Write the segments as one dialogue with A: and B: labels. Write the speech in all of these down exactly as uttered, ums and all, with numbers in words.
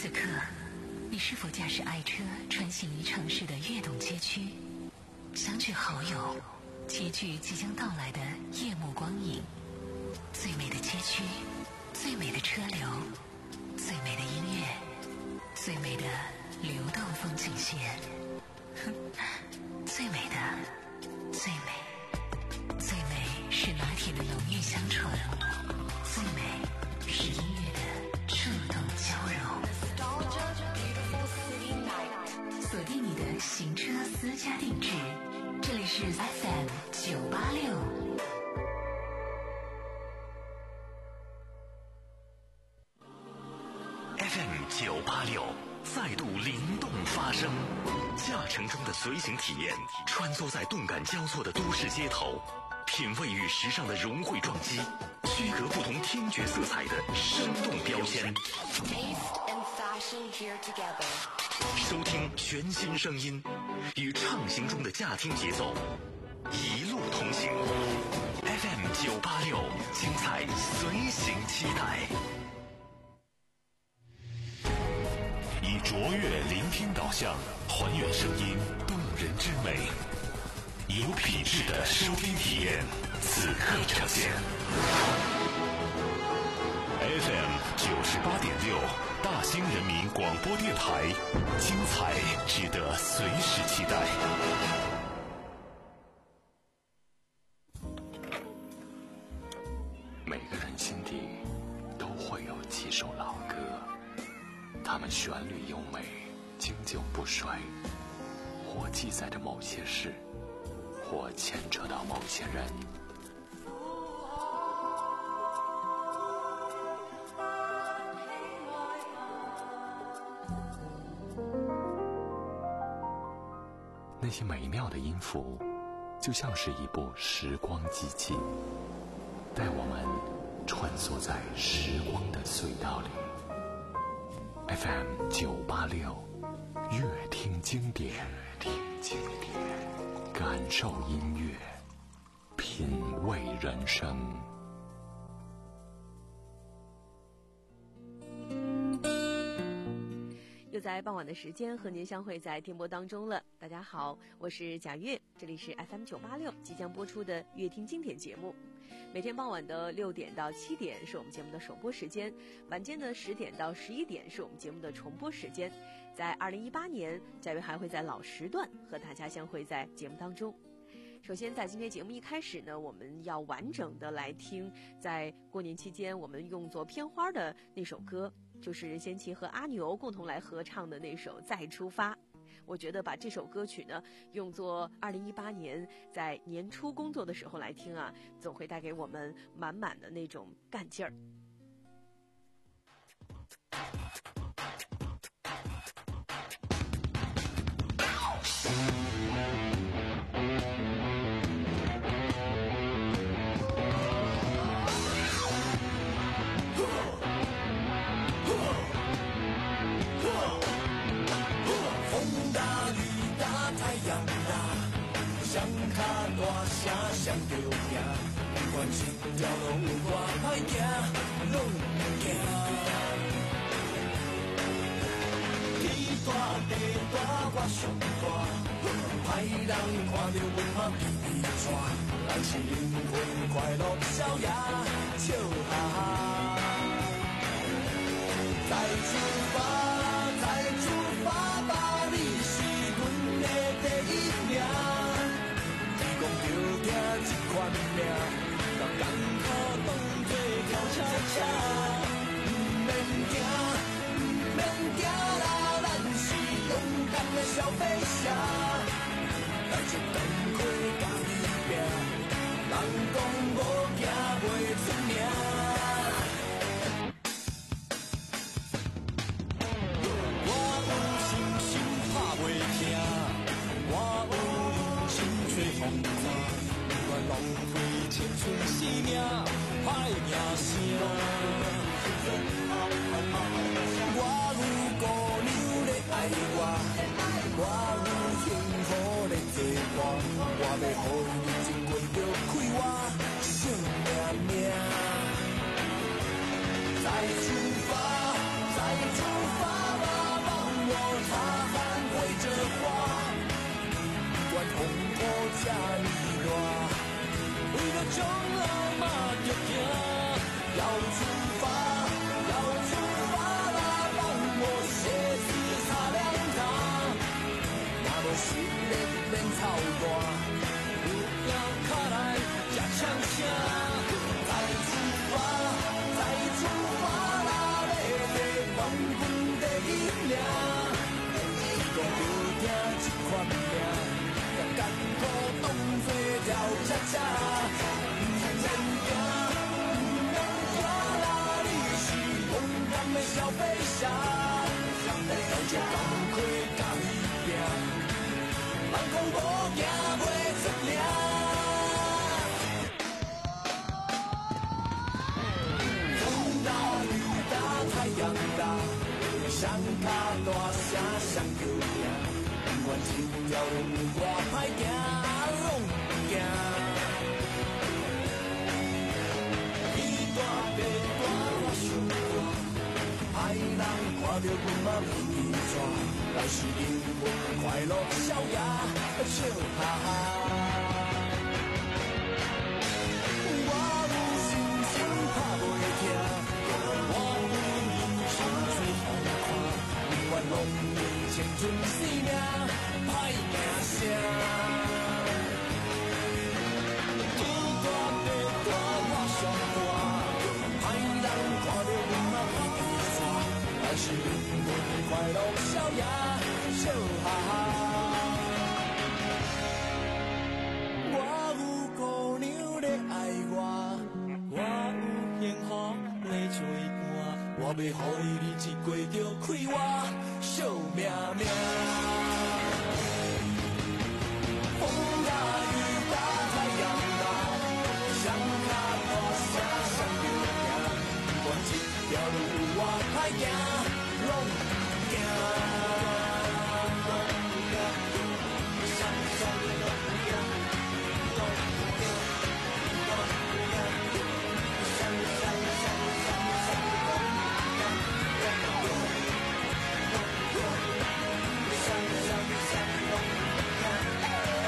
A: 此刻，你是否驾驶爱车穿行于城市的悦动街区，相聚好友，齐聚即将到来的夜幕光影？最美的街区，最美的车流，最美的音乐，最美的流动风景线，最美的，最美，最美是拿铁的浓郁香醇，最美是音乐的触动交融。锁定你的行车私家定制，这里是 F M 九八六。
B: F M 九八六再度灵动发声，驾乘中的随行体验，穿梭在动感交错的都市街头，品味与时尚的融汇撞击，区隔不同听觉色彩的生动标签。收听全新声音，与畅行中的驾听节奏，一路同行。F M 九八六，精彩随行期待。以卓越聆听导向，还原声音动人之美，有品质的收听体验，此刻呈现。F M 九十八点六，大兴人民广播电台，精彩值得随时期待。每个人心底都会有几首老歌，它们旋律优美，经久不衰，或记载着某些事，或牵扯到某些人。那些美妙的音符，就像是一部时光机器，带我们穿梭在时光的隧道里。F M 九八六，乐听经典，乐听经典，感受音乐，品味人生。
C: 又在傍晚的时间和您相会在电波当中了。大家好，我是贾月，这里是 F M 九八六即将播出的乐听经典节目。每天傍晚的六点到七点是我们节目的首播时间，晚间的十点到十一点是我们节目的重播时间。在二零一八年，贾月还会在老时段和大家相会在节目当中。首先在今天节目一开始呢，我们要完整的来听在过年期间我们用作片花的那首歌，就是任贤齐和阿牛共同来合唱的那首《再出发》。我觉得把这首歌曲呢用作二零一八年在年初工作的时候来听啊，总会带给我们满满的那种干劲儿。
D: 大声上着行，不管一条路有多歹行，拢袂惊。天大地大，我上大，歹人看着阮嘛皮皮喘。咱是灵魂快乐逍遥，笑哈哈。再出发，再出发吧，你是阮的第一名。讲着听这款命，把艰苦当作跳恰恰，不免惊，不免惊啦，咱是勇敢的小飞侠，带着钢盔甲伊拼，人讲无惊袂出名。 飞翔，了解工课甲伊拼，人讲无行袂出名。风大雨大太阳大，双脚大声双叫拼，不管这条路有偌歹行，拢不惊。歹人看到阮嘛袂记抓，来是幸福快乐笑呀笑哈哈。我有心情打袂停，我有人生做风看，不管拢以青春生命歹行声。天大地大我上大，歹人看到阮嘛袂记。但是幸福快乐笑呀笑哈哈，我有姑娘在爱我，我有幸福在追赶，我要予伊日子过着快活笑命命。风大雨大太阳大，双脚大声双着行，不管这条路有偌歹行。拢不惊，拢不惊，想想拢不惊，拢不惊，拢不惊，想想想想想拢不惊，拢不惊，拢不惊，想想想拢不惊。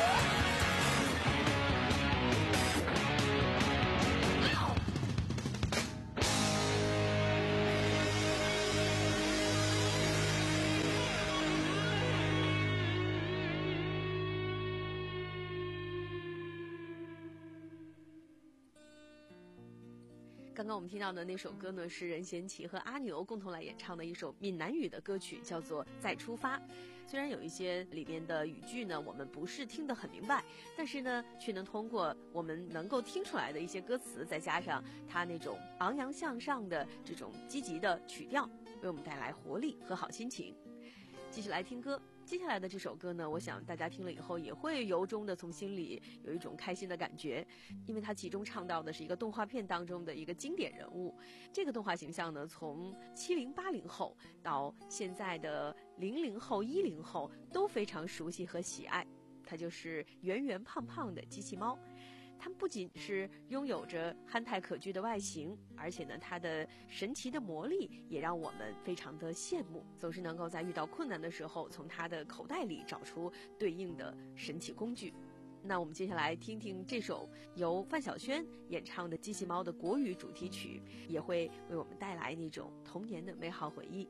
C: 刚刚我们听到的那首歌呢，是任贤齐和阿牛共同来演唱的一首闽南语的歌曲，叫做《再出发》。虽然有一些里面的语句呢，我们不是听得很明白，但是呢，却能通过我们能够听出来的一些歌词，再加上它那种昂扬向上的这种积极的曲调，为我们带来活力和好心情。继续来听歌。接下来的这首歌呢，我想大家听了以后也会由衷的从心里有一种开心的感觉，因为它其中唱到的是一个动画片当中的一个经典人物。这个动画形象呢，从七零八零后到现在的零零后、一零后都非常熟悉和喜爱。它就是圆圆胖胖的机器猫。它不仅是拥有着憨态可掬的外形，而且呢，它的神奇的魔力也让我们非常的羡慕，总是能够在遇到困难的时候，从它的口袋里找出对应的神奇工具。那我们接下来听听这首由范晓萱演唱的《机器猫》的国语主题曲，也会为我们带来那种童年的美好回忆。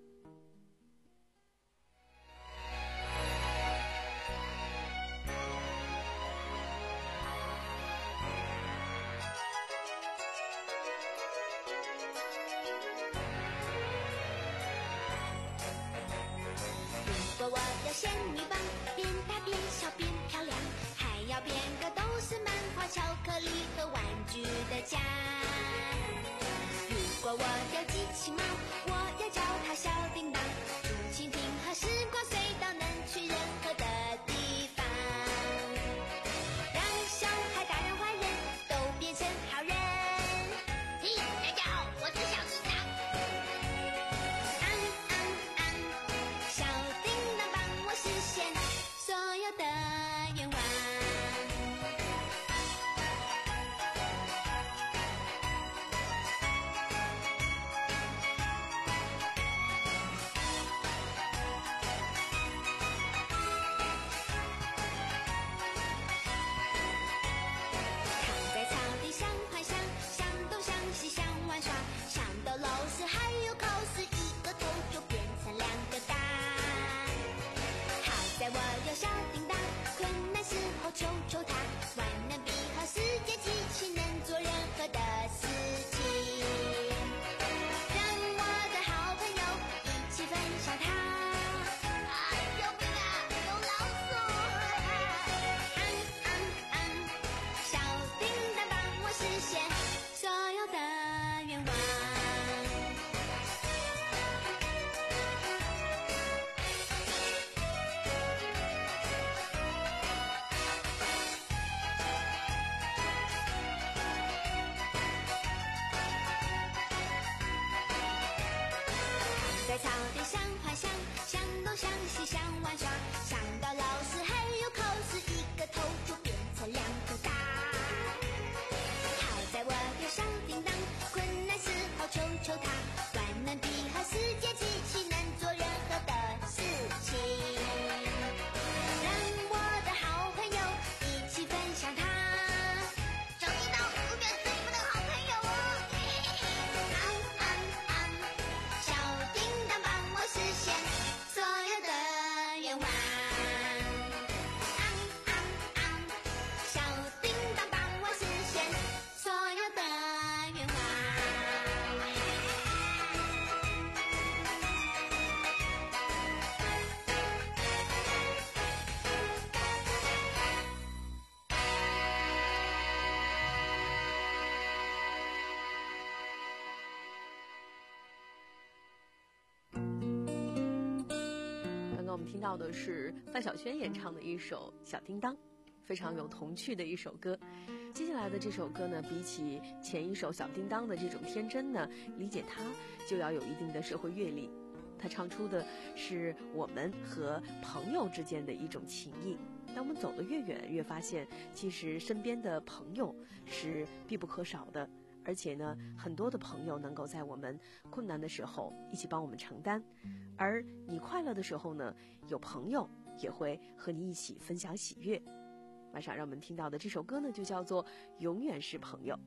E: 如果我要仙女棒，变大变小变漂亮，还要变个都是漫画、巧克力和玩具的家。如果我要机器猫，我要叫它小叮当，竹蜻蜓和时光隧道能去任何的地方，让小孩、大人、坏人都变成好人。嘿，大家好，我是小叮当。昂昂昂，小叮当帮我实现所有的愿望。 在草地上滑翔，向东向西向玩耍，想到老师还有考试，一个头就变成两个大。好在我有小叮当，困难时候求求他，万能皮和世界机器能做任何的事情，让我的好朋友一起分享它。小叮当永远是你们的好朋友哦。昂昂昂，小叮当帮我实现所有的愿望。昂昂昂，小叮当帮我实现所有的愿望。
C: 刚刚我们听到的是范晓萱演唱的一首《小叮当》，非常有童趣的一首歌。接下来的这首歌呢，比起前一首《小叮当》的这种天真呢，理解它就要有一定的社会阅历。它唱出的是我们和朋友之间的一种情谊。当我们走得越远，越发现其实身边的朋友是必不可少的。而且呢，很多的朋友能够在我们困难的时候一起帮我们承担，而你快乐的时候呢，有朋友也会和你一起分享喜悦。马上让我们听到的这首歌呢，就叫做《永远是朋友》。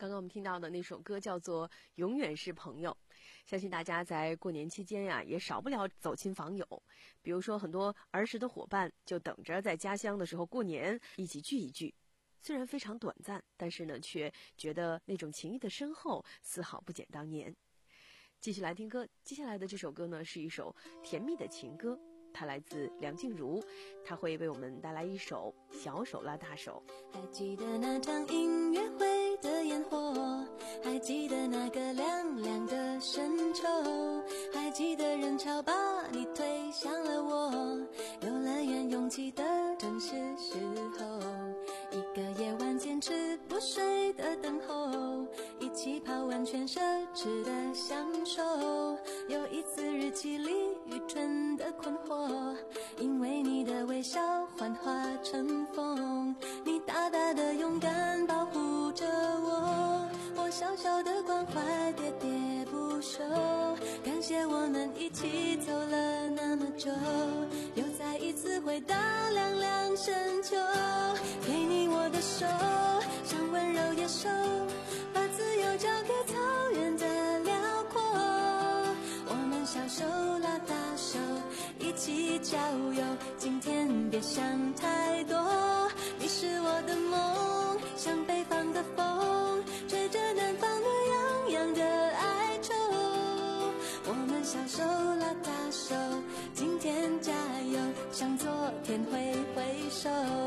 C: 刚刚我们听到的那首歌叫做《永远是朋友》，相信大家在过年期间呀，也少不了走亲访友。比如说，很多儿时的伙伴就等着在家乡的时候过年一起聚一聚。虽然非常短暂，但是呢，却觉得那种情谊的深厚，丝毫不减当年。继续来听歌，接下来的这首歌呢，是一首甜蜜的情歌，它来自梁静茹，她会为我们带来一首《小手拉大手》。
F: 还记得那场音乐会的烟火，还记得那个凉凉的深秋，还记得人潮把你推向了我，游乐园拥挤的正是时候，一个夜晚坚持不睡的等候，一起泡温泉奢侈的享受，有一次日记里愚蠢的困惑，因为你的微笑幻化成风，你大大的勇敢保护着我，我小小的关怀喋喋不休，感谢我们一起走了那么久，又再一次回到凉凉深秋，给你我的手，像温柔野兽，把自由交给草原的辽阔，我们小手拉大手，一起郊游，今天别想太多，你是我的梦，像北方的风，吹着南方的洋洋的哀愁，我们小手拉大手，今天加油，向昨天挥挥手。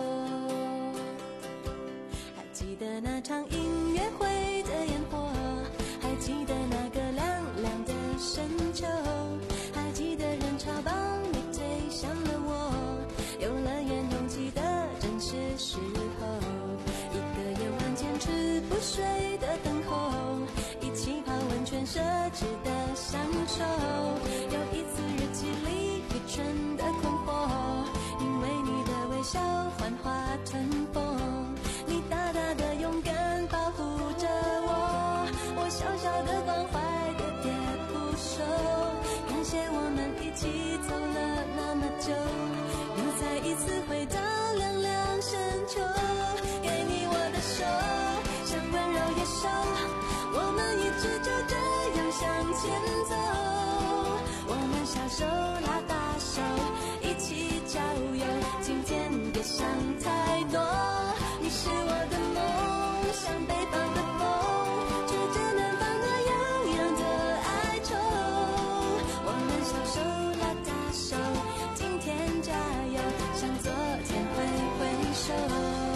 F: 还记得那场音乐会的烟火，还记得那个凉凉的深秋，还记得人潮把你推向了我，游乐园拥挤的正是时候，一个夜晚坚持不睡的等候，一起泡温泉奢侈的享受，有一次日记里愚蠢的困惑，因为你的微笑幻化成风，你大大的勇敢保护着我，我小小的关怀喋喋不休，感谢我们一起走了那么久，又再一次回到凉凉深秋，给你我的手，像温柔野兽，我们一直就这样向前走，我们小手拉大手，一起郊游，今天别想太多，你是我的梦，像北方的风，吹着南方的洋洋的哀愁，我们小手拉大手，今天加油，向昨天挥挥手。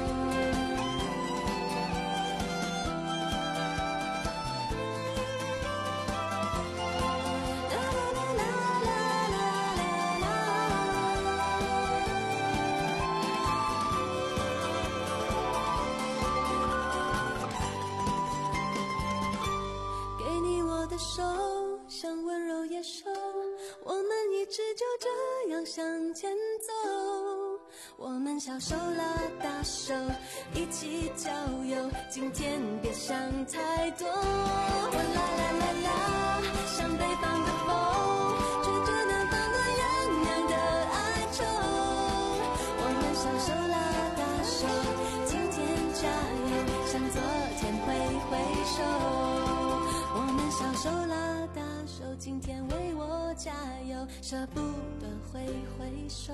F: 手像温柔野兽，我们一直就这样向前走，我们小手拉大手，一起郊游，今天别想太多，啦啦啦啦，像北方的风，吹着南方的洋洋的哀愁，我们小手拉大手，今天加油，向昨天挥挥手，我们小手拉大手，今天为我加油，舍不得挥挥手。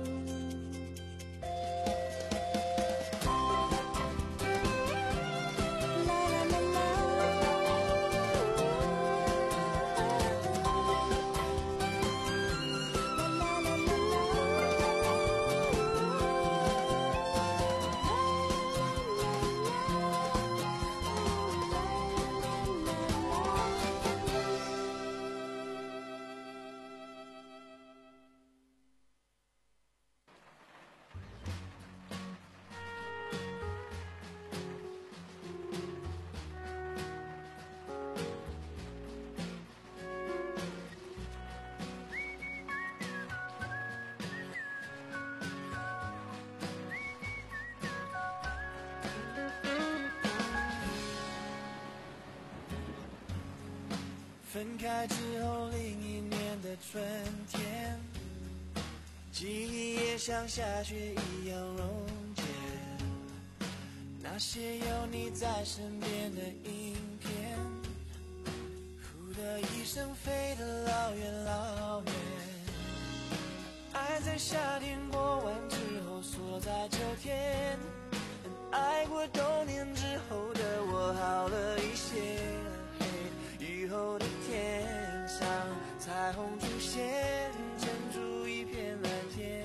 D: 分开之后另一年的春天，记忆也像下雪一样溶解， 那些有你在身边的影片，呼的一声飞得老远老远。爱在夏天过完之后锁在秋天，爱过冬年之后的我好了一些。以后的天上彩虹出现，撑出一片蓝天。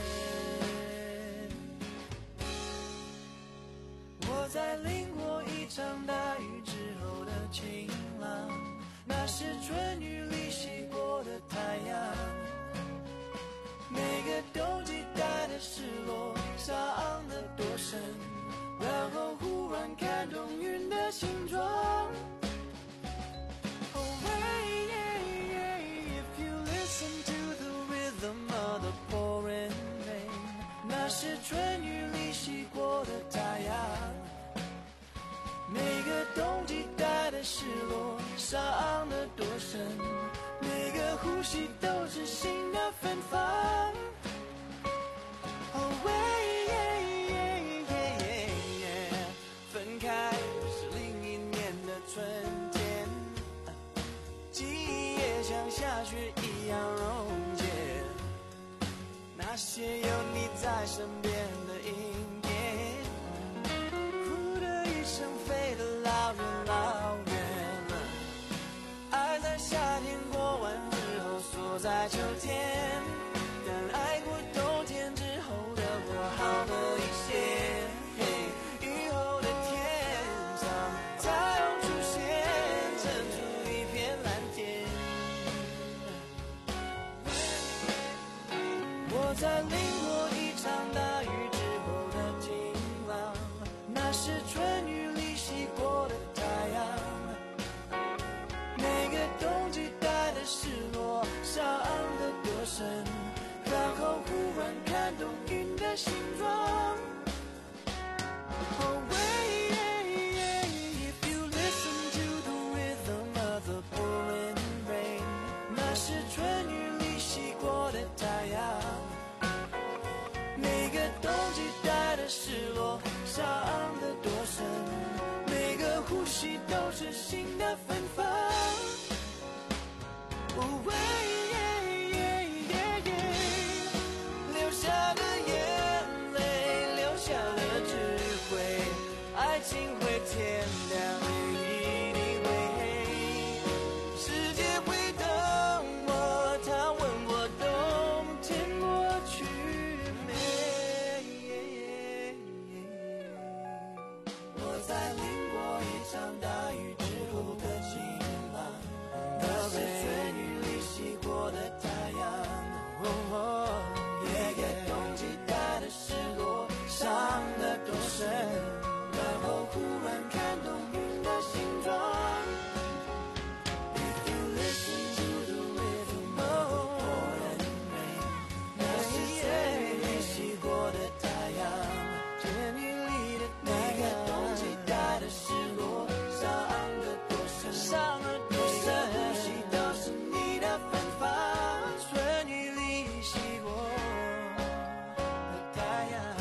D: 我在淋过一场大雨之后的晴朗，那是春雨里洗过的太阳。每个冬季带的失落，伤得多深，然后忽然看懂云的形状。Oh, hey, yeah, yeah, if you listen to the rhythm of the pouring rain， 那是春雨里洗过的太阳。每个冬季带的失落，伤得多深，每个呼吸都是新的芬芳。Oh, yeah, yeah, yeah, yeah, yeah， 分开是另一年的春天，记忆也像下雪一样溶解。那些有你在身边的影片，呼的一声飞得老远老远。爱在夏天过完之后锁在秋天，但爱过冬天之后的我好了一些。以后的天上彩虹出现，撑出一片蓝天。我在淋过一场大雨之后的晴朗，那是春雨里洗过的太阳。每个冬季带的失落，伤得多深，然后忽然看懂云的形状。Oh, yeah, yeah, if you listen to the rhythm of the pouring rain， 那是春雨里洗过的太阳。每个冬季带的失落，伤得多深，每个呼吸都是新的芬芳。Oh, yeah, yeah, yeah, yeah， 流下的眼泪，流下了智慧，爱情会天亮，一定会黑，世界会等我，他问我冬天过去没。我在淋过一场大雨之后的晴朗，那是春雨里洗过的太阳。每个冬季带的失落，伤得多深，然后忽然看懂云的形状。If you listen to the rhythm of the pouring rain， 那是春雨里洗过的太阳。春雨里的每个冬季带的失落，伤得多深，伤得多深，呼吸都是你的芬芳。春雨里洗过的太阳。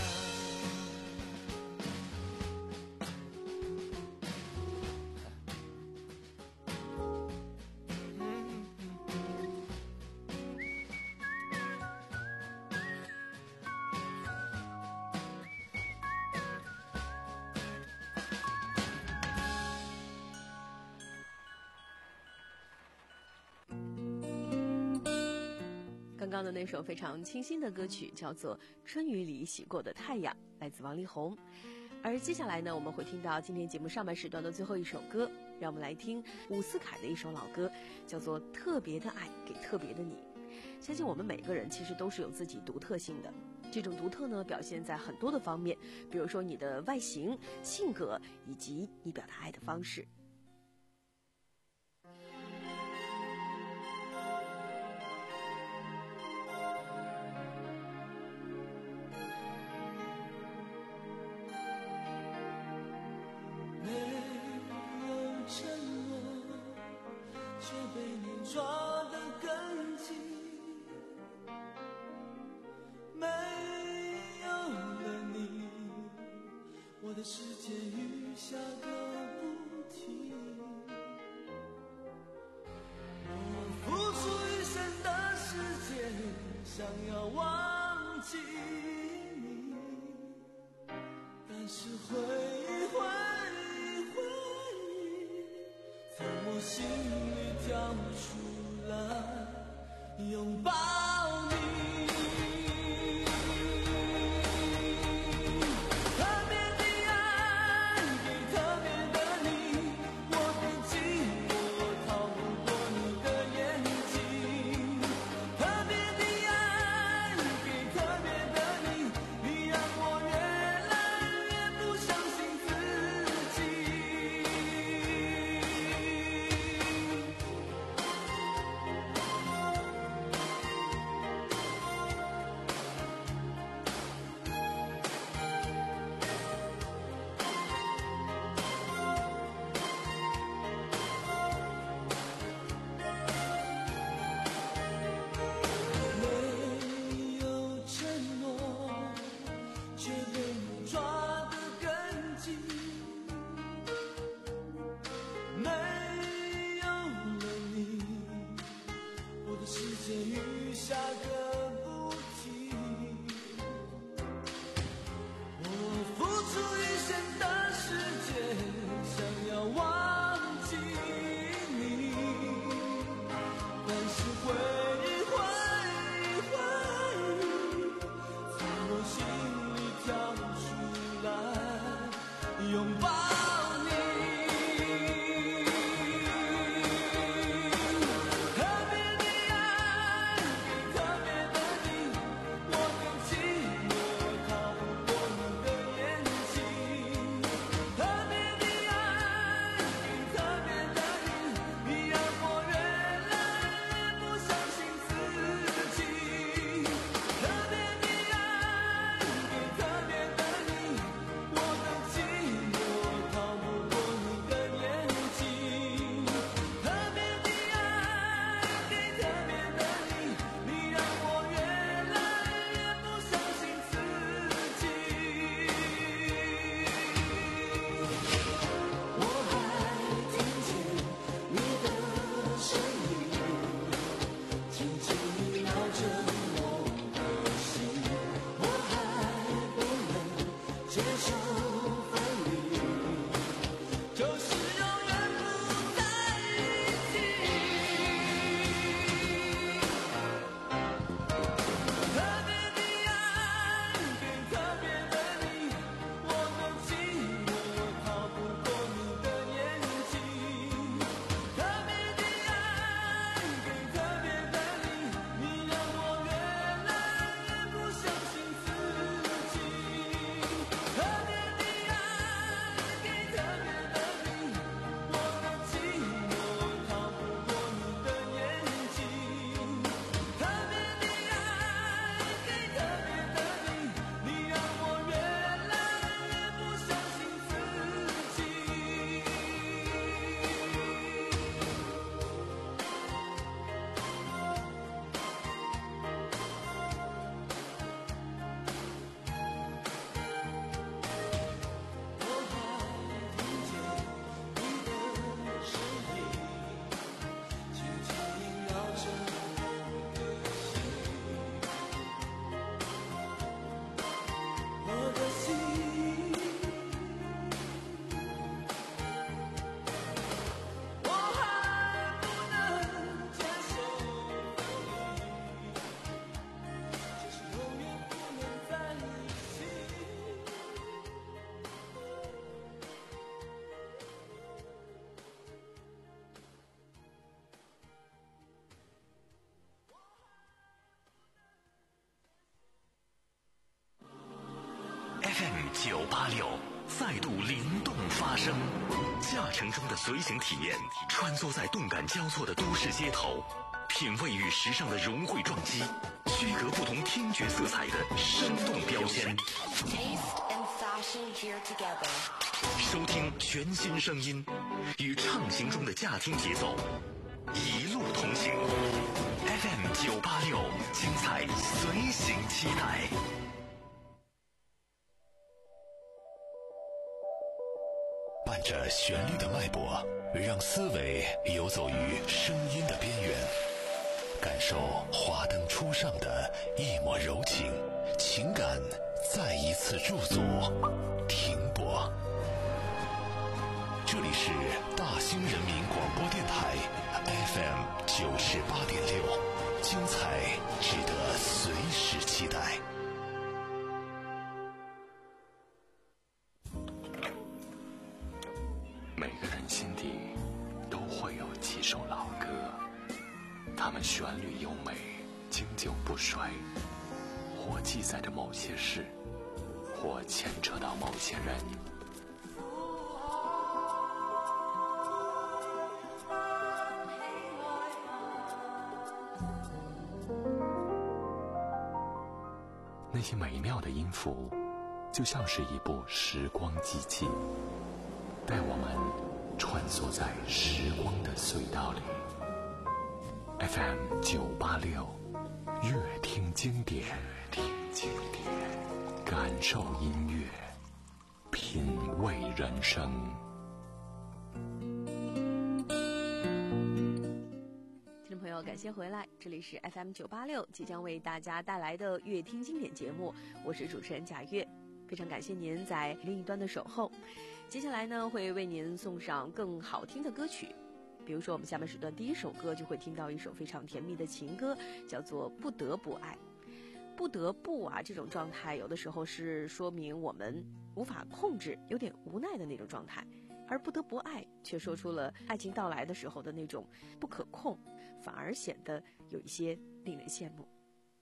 C: 刚刚的那首非常清新的歌曲叫做《春雨里洗过的太阳》，来自王力宏。而接下来呢，我们会听到今天节目上半时段的最后一首歌，让我们来听伍思凯的一首老歌，叫做《特别的爱给特别的你》。相信我们每个人其实都是有自己独特性的，这种独特呢，表现在很多的方面，比如说你的外形、性格，以及你表达爱的方式。
D: 抓得更紧，没有了你，我的世界与心里跳出来拥抱你。
B: F M 九八六再度灵动发声，驾乘中的随行体验，穿梭在动感交错的都市街头，品味与时尚的融汇撞击，区隔不同听觉色彩的生动标签。收听全新声音，与畅行中的驾听节奏，一路同行。F M 九八六，精彩随行期待。伴着旋律的脉搏，让思维游走于声音的边缘，感受华灯初上的一抹柔情，情感再一次驻足停泊。
G: 这里是大兴人民广播电台 F M 九十八点六，精彩值得随时期待。
B: 每个人心底都会有几首老歌，它们旋律优美，经久不衰，或记载着某些事，或牵扯到某些人。那些美妙的音符，就像是一部时光机器，带我们穿梭在时光的隧道里。F M 九八六，乐听经典，听经典，感受音乐，品味人生。
C: 听众朋友，感谢回来，这里是 F M 九八六，即将为大家带来的乐听经典节目，我是主持人贾月，非常感谢您在另一端的守候。接下来呢，会为您送上更好听的歌曲，比如说我们下面时段第一首歌就会听到一首非常甜蜜的情歌，叫做《不得不爱》。不得不啊，这种状态有的时候是说明我们无法控制，有点无奈的那种状态，而不得不爱却说出了爱情到来的时候的那种不可控，反而显得有一些令人羡慕。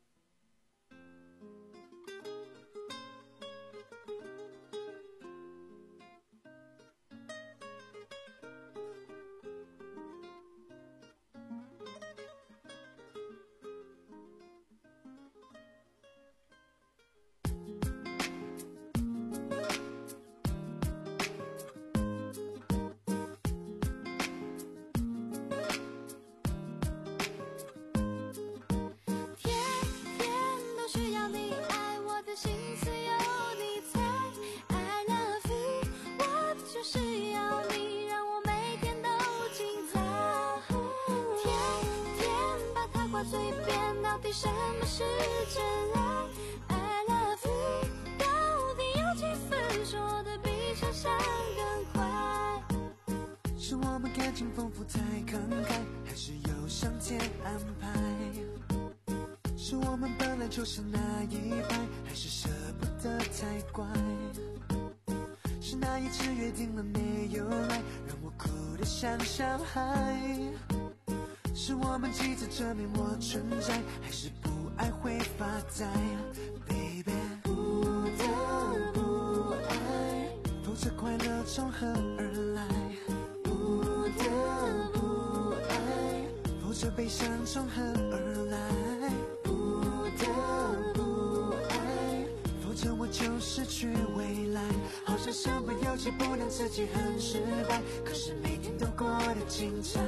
F: 什么是真爱 I love you 到底有几分说的比想象更快？
D: 是我们感情丰富太慷慨，还是有上天安排？是我们本来就是那一派，还是舍不得太乖？是那一次约定了没有来，让我哭得像小孩？是我们急着证明我存在，还是不爱会发呆 Baby 不得不爱，否则快乐从何而来？不得不爱，否则悲伤从何而来？不得不爱，否则我就失去未来。好像身不由己，不能自己很失败，可是每天都过得精彩。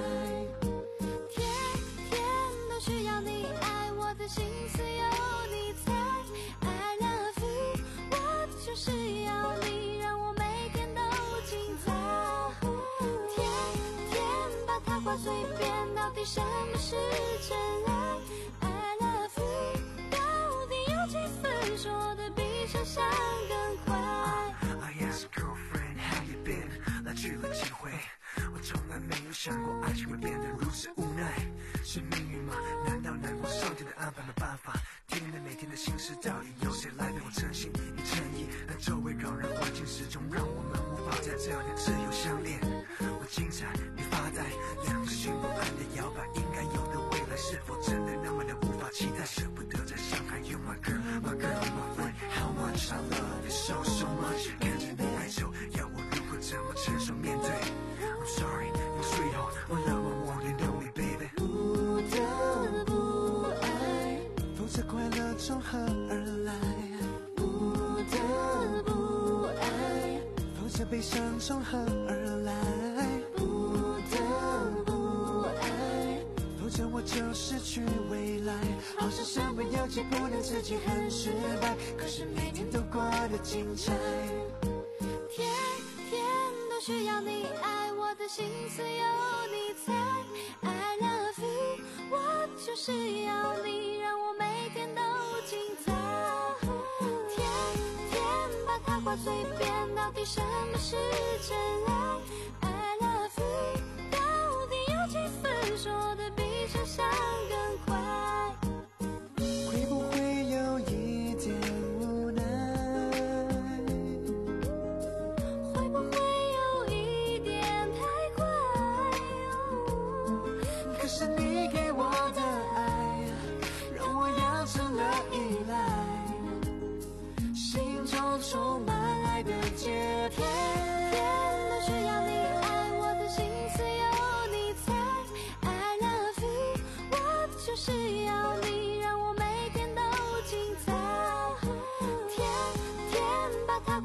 F: 需要你爱，我的心思有你猜 I love you 我就是要你让我每天都精彩。天天把它挂嘴边，到底什么是真爱 I love you 到底有几分说的比想象更快？
D: I asked girlfriend how you been 来去了几回，我从来没有想过爱情会变得如此无奈。是命运吗？难道难过上天的安排没办法？天天的每天的心事，到底由谁来陪我真心与诚意？但周围扰人环境始终让我们无法在这样的自由相恋。我精彩，你发呆，两个心不安的摇摆，应该有的未来是否真的那么的无法期待？舍不得再伤害 You my girl, my girl, my friend How much I love you so so much 看着你爱走，要我如何怎么承受面对 I'm sorry, you sweetheart 我 love I want you know me baby
F: 不得不爱，
D: 否则快乐从何而来？
F: 不得不爱，
D: 否则悲伤从何而来？
F: 不得不爱，
D: 否则我就失去未来。好像身不由己，不能自己很失败，可是每天都过得精彩。
F: 天天都需要你爱，我的心思有你猜 I love you 我就是要你让我每天都精彩。天天把它挂嘴边，到底什么是真爱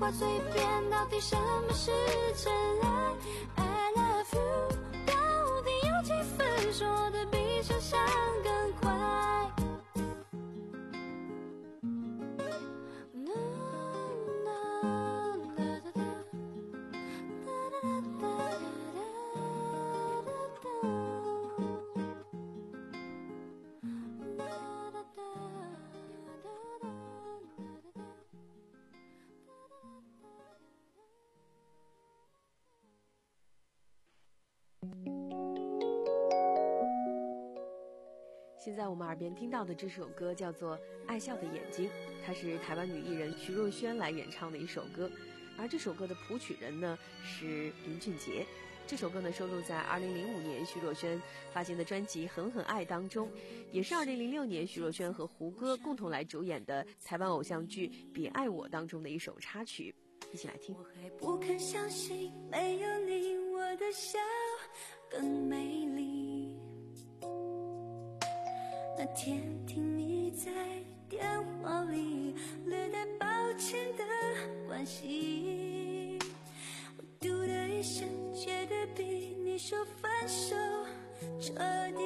F: 挂嘴边，到底什么是真爱 ？I love you， 到底有几分说的比想象更快？
C: 现在我们耳边听到的这首歌叫做《爱笑的眼睛》，它是台湾女艺人徐若瑄来演唱的一首歌，而这首歌的谱曲人呢是林俊杰。这首歌呢收录在二零零五年徐若瑄发行的专辑《狠狠爱》当中，也是二零零六年徐若瑄和胡歌共同来主演的台湾偶像剧《别爱我》当中的一首插曲，一起来听。
F: 我还不肯相信，没有你，我的笑更美丽。那天听你在电话里略带抱歉的关系，我嘟的一声，觉得比你说分手彻底。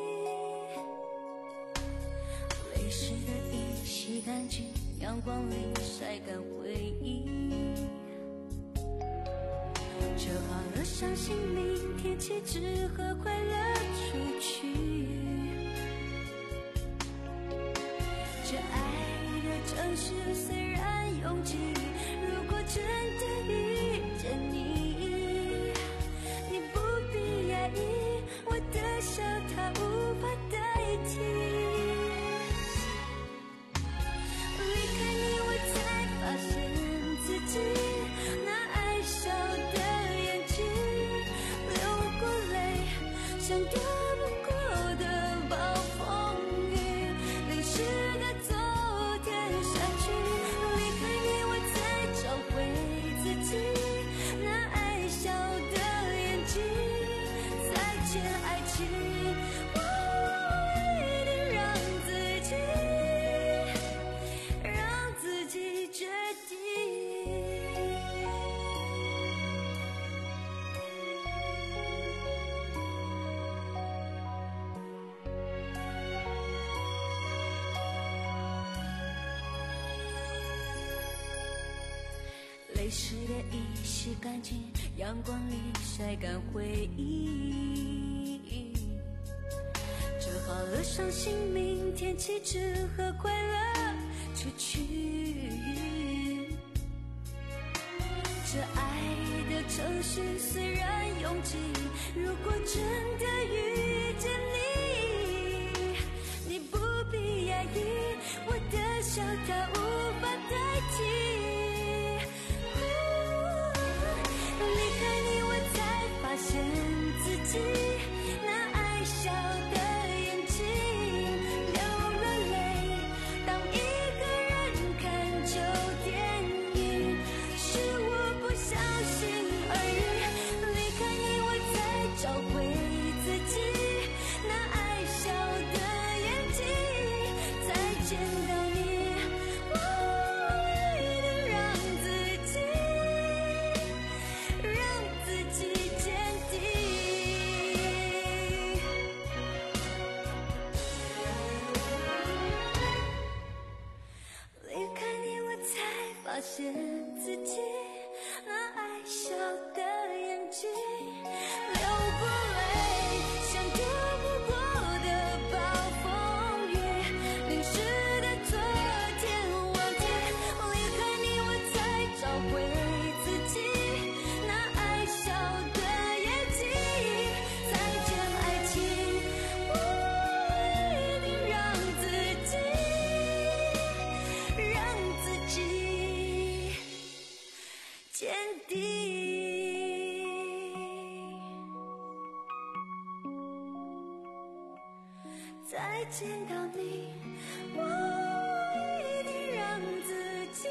F: 泪湿的衣洗干净，阳光里晒干回忆。折好了伤心，明天起只和快乐出去。这爱的城市虽然拥挤，如果真的遇见你，你不必压抑，我的笑它无法代替。离开你，我才发现自己那爱笑的眼睛，流过泪，像躲不过的暴风雨，淋湿的昨天下去。离开你，我才找回自己那爱笑的眼睛。再见爱情，我一定让自己让自己决定。泪湿的衣洗干净，阳光里晒干回忆。折好了伤心，明天起只和快乐出去。这爱的城市虽然拥挤，如果真的遇见你，你不必压抑，我的笑它无法代替。离开你，我才发现自己那爱笑的眼睛，流了泪。当一个人看旧电影，是我不小心而已。离开你，我才找回自己那爱笑的眼睛。再见到你，我一定让自己让自己坚定。离开你，我才发现自己那爱笑的眼睛，流过泪，像躲不过的暴风雨，淋湿的昨天忘记。离开你，我才找回自己那爱笑的眼睛。再见爱情，我一定让自己让自己坚定。再见到你，我一定让自己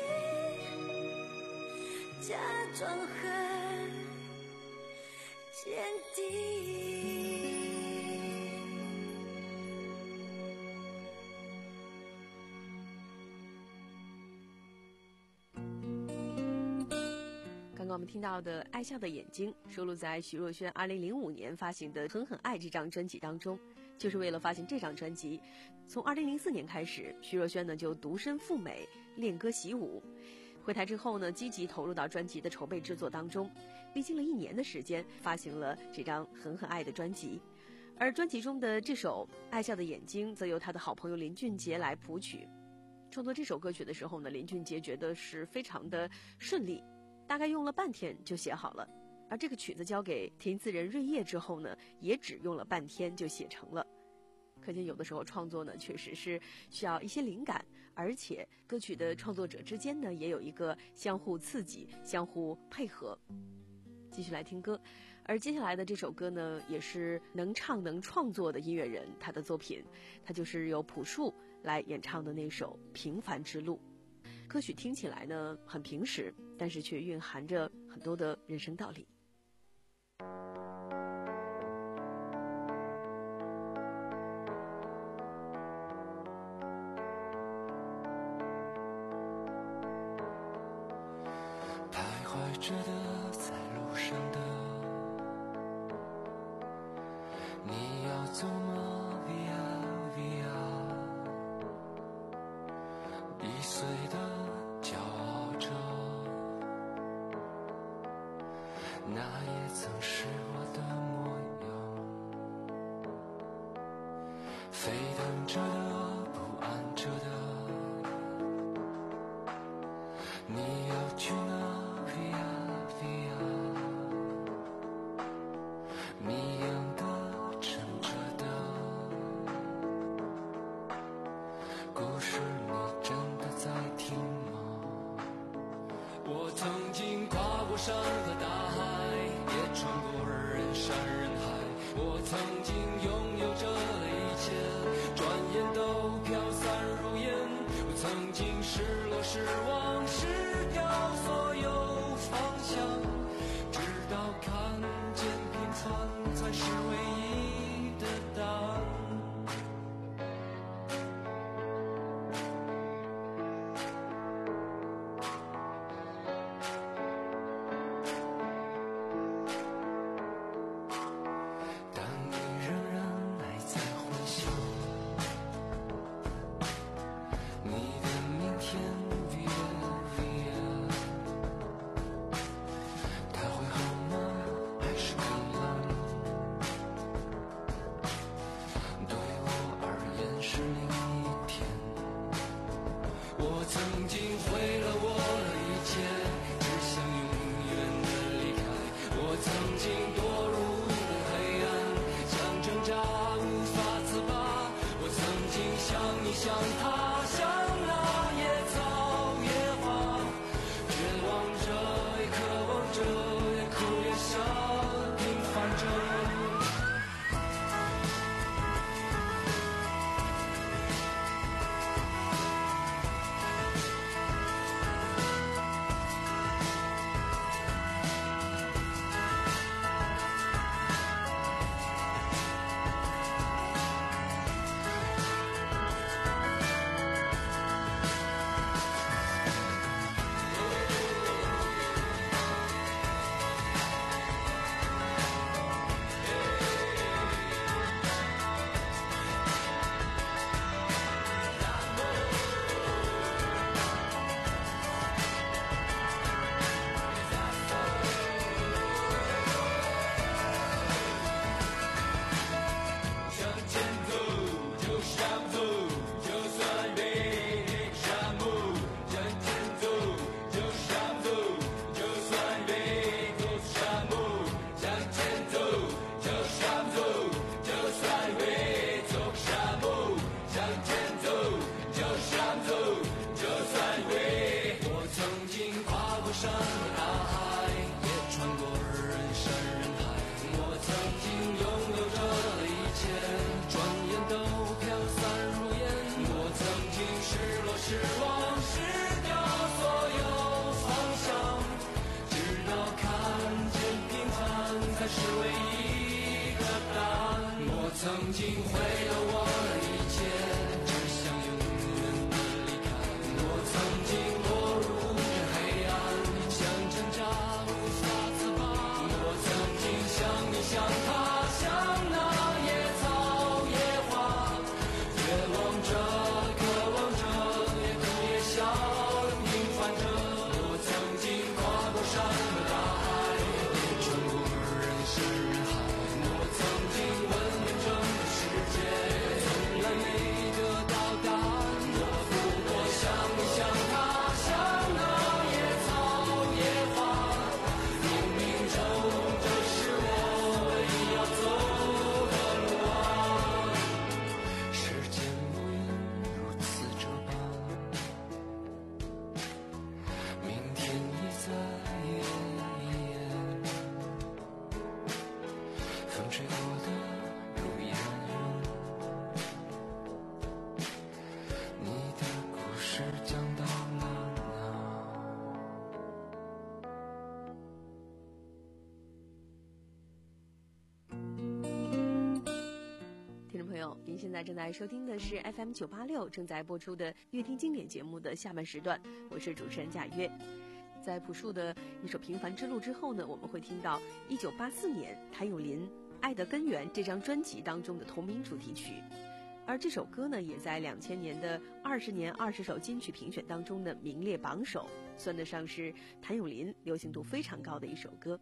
F: 假装很坚定。
C: 刚我们听到的《爱笑的眼睛》收录在徐若瑄二零零五年发行的《狠狠爱》这张专辑当中。就是为了发行这张专辑，从二零零四年开始，徐若瑄呢就独身赴美练歌习舞。回台之后呢，积极投入到专辑的筹备制作当中，历经了一年的时间，发行了这张《狠狠爱》的专辑。而专辑中的这首《爱笑的眼睛》则由他的好朋友林俊杰来谱曲。创作这首歌曲的时候呢，林俊杰觉得是非常的顺利，大概用了半天就写好了。而这个曲子交给填词人瑞叶之后呢，也只用了半天就写成了。可见有的时候创作呢，确实是需要一些灵感，而且歌曲的创作者之间呢，也有一个相互刺激、相互配合。继续来听歌，而接下来的这首歌呢，也是能唱能创作的音乐人他的作品，他就是由朴树来演唱的那首《平凡之路》。歌曲听起来呢很平实，但是却蕴含着很多的人生道理。
D: 徘徊着的，在路上的，你要走吗 ？Via Via， 易碎的，骄傲着，那也曾是我的模样。沸腾着的，不安着的，你要去哪？谜样的，沉着的，故事你真的在听吗？我曾经跨过山和大海，也穿过人山人海。我曾经拥有着一切，转眼都飘散如烟。我曾经失落失望失掉所有方向，直到看见平凡才是唯一的答案。但你仍然还在幻想你的明天 Via Via， 它会好吗？还是更冷？对我而言是另一天。我曾经毁了我的一切，只想永远的离开。我曾经堕入黑暗，想挣扎无法自拔。我曾经像你像他，像那野草野花，绝望着也渴望着，也哭也笑，平凡着。曾经毁了我的一切，只想永远的离开。我曾经落入这黑暗，想挣扎无风吹过的路沿你的故事讲到了
C: 听众朋友，您现在正在收听的是 F M 九八六正在播出的乐听经典节目的下半时段，我是主持人贾月。在朴树的一首《平凡之路》之后呢，我们会听到一九八四年谭咏麟《爱的根源》这张专辑当中的同名主题曲，而这首歌呢，也在两千年的二十年二十首金曲评选当中呢名列榜首，算得上是谭咏麟流行度非常高的一首歌。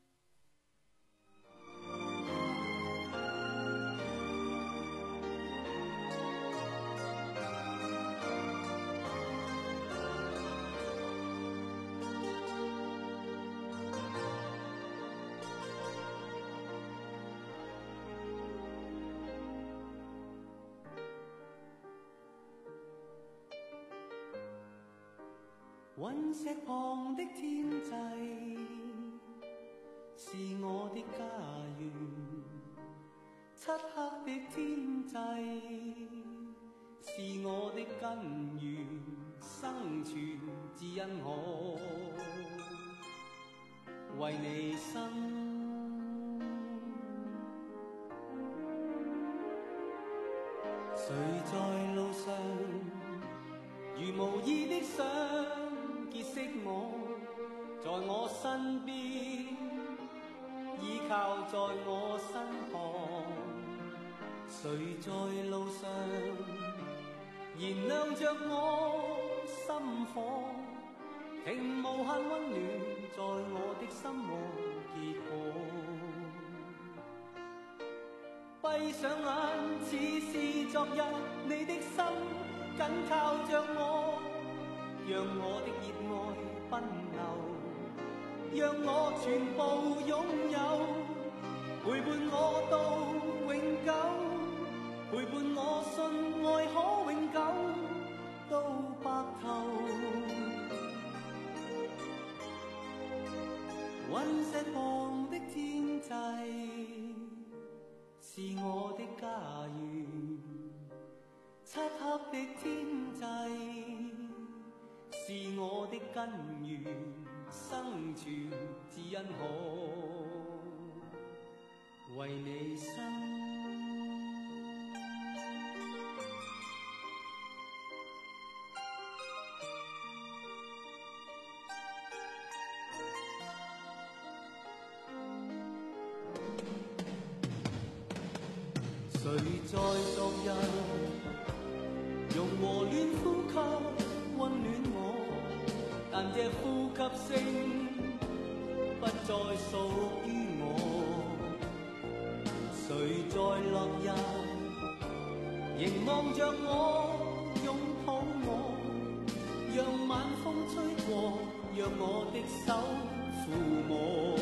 H: 陨石旁的天际是我的家园，漆黑的天际是我的根源，生存只因我为你生。谁在路上如無意的想結識我，在我身邊，依靠在我身旁。誰在路上燃亮着我心火，停無限溫暖在我的心窩結果。閉上眼，似是昨日，你的心緊靠着我，讓我的熱愛奔流，讓我全部擁有，陪伴我到永久，陪伴我信愛可永久到白頭。隕石旁的天際是我的家園，漆黑的天際是我的根源，生存只因可為你生。誰在昨日用和暖呼吸溫暖我，但這呼吸聲不再屬於我。誰在落日凝望着我，擁抱我，讓晚風吹過，讓我的手撫摸。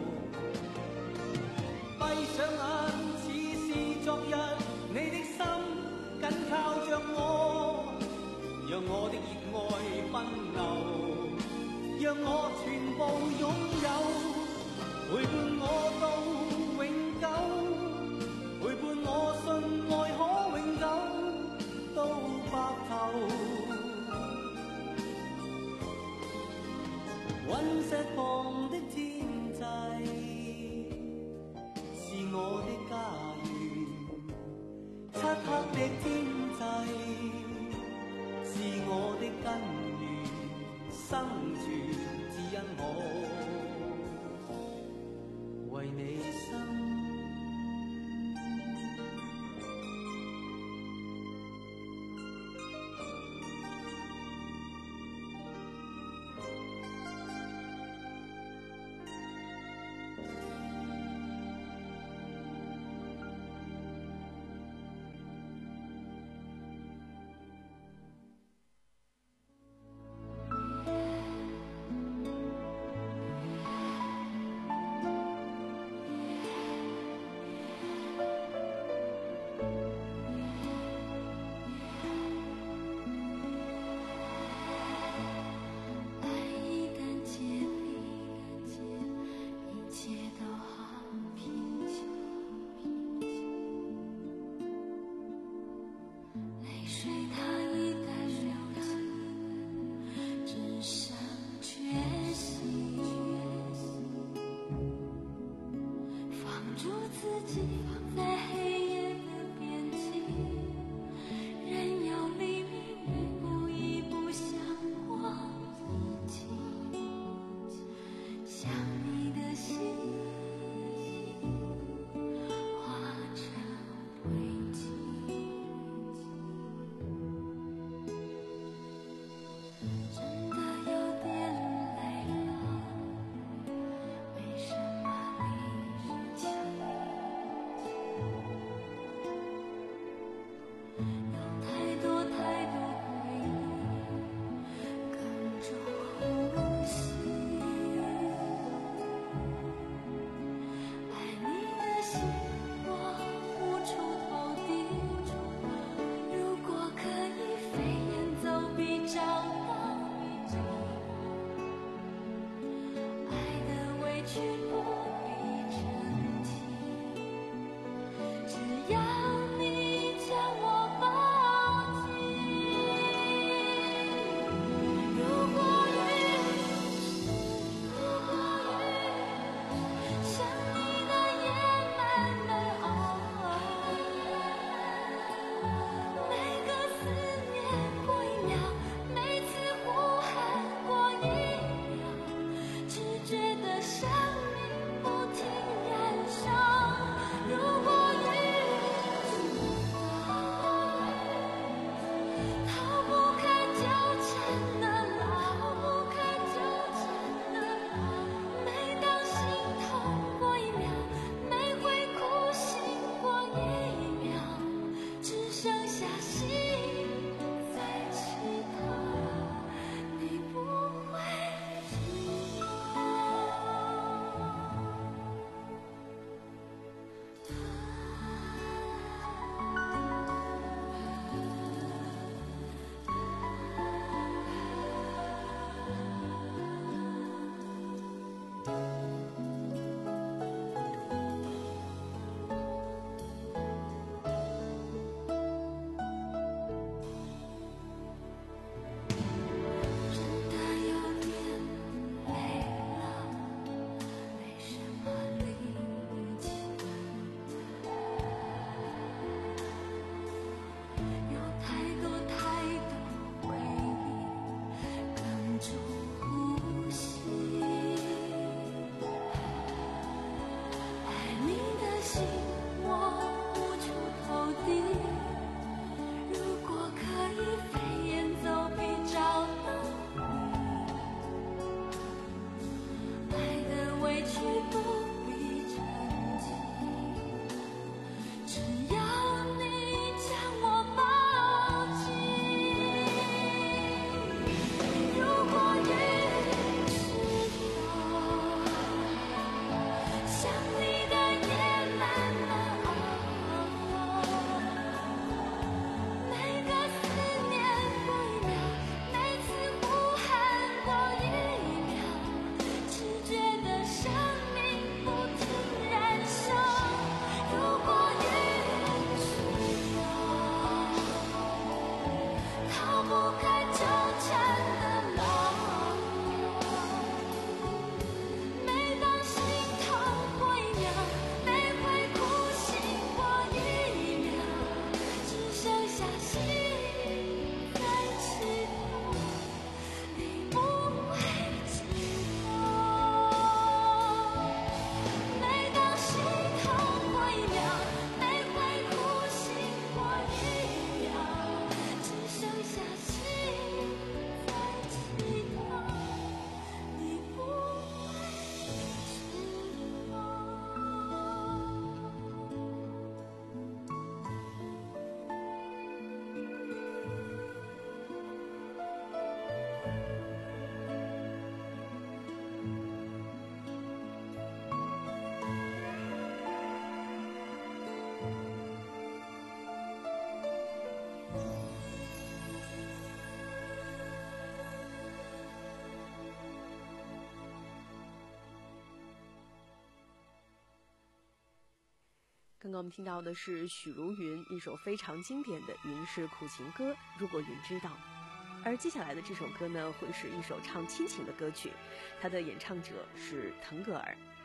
H: 閉上眼，昨日你的心緊靠着我，讓我的熱愛奔流，讓我全部擁有，陪伴我到永久，陪伴我信愛可永久到白頭。隕石旁的天際是我的家園，漆黑的天際是我的根源，生存只因我為你生。
C: 刚刚我们听到的是许茹芸一首非常经典的云式苦情歌《如果云知道》，而接下来的这首歌呢，会是一首唱亲情的歌曲，它的演唱者是腾格尔。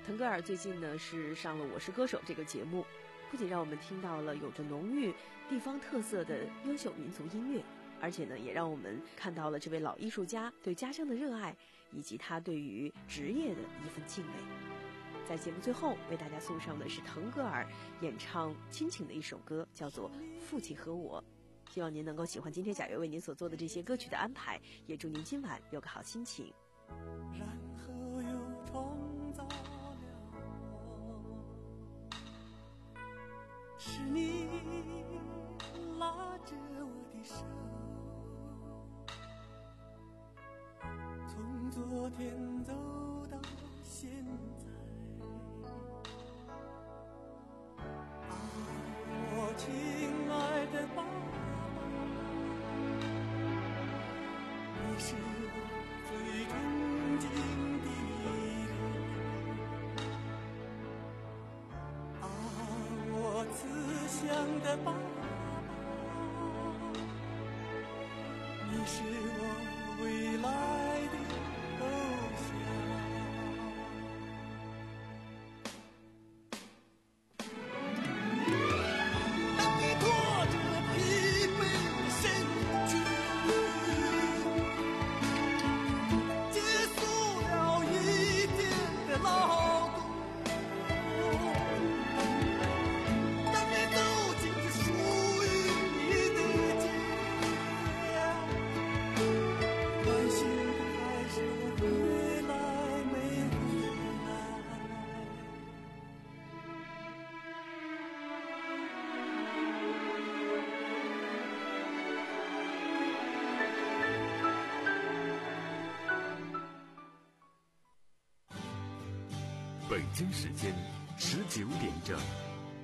C: 腾格尔最近呢是上了《我是歌手》这个节目，不仅让我们听到了有着浓郁地方特色的优秀民族音乐，而且呢也让我们看到了这位老艺术家对家乡的热爱，以及他对于职业的一份敬畏。在节目最后为大家送上的是腾格尔演唱亲情的一首歌，叫做《父亲和我》。希望您能够喜欢今天贾月为您所做的这些歌曲的安排，也祝您今晚有个好心情。
D: 然后又创造了我，是你拉着我的手，从昨天走到现在。啊，我亲爱的爸爸，你是我最憧憬的人。啊，我慈祥的爸爸，你是我未来的偶像。当你拖着疲惫的身躯结束了一天的劳动，当你走进这属于你的家，关心的还是我回来没回来。
I: 北京时间十九点整。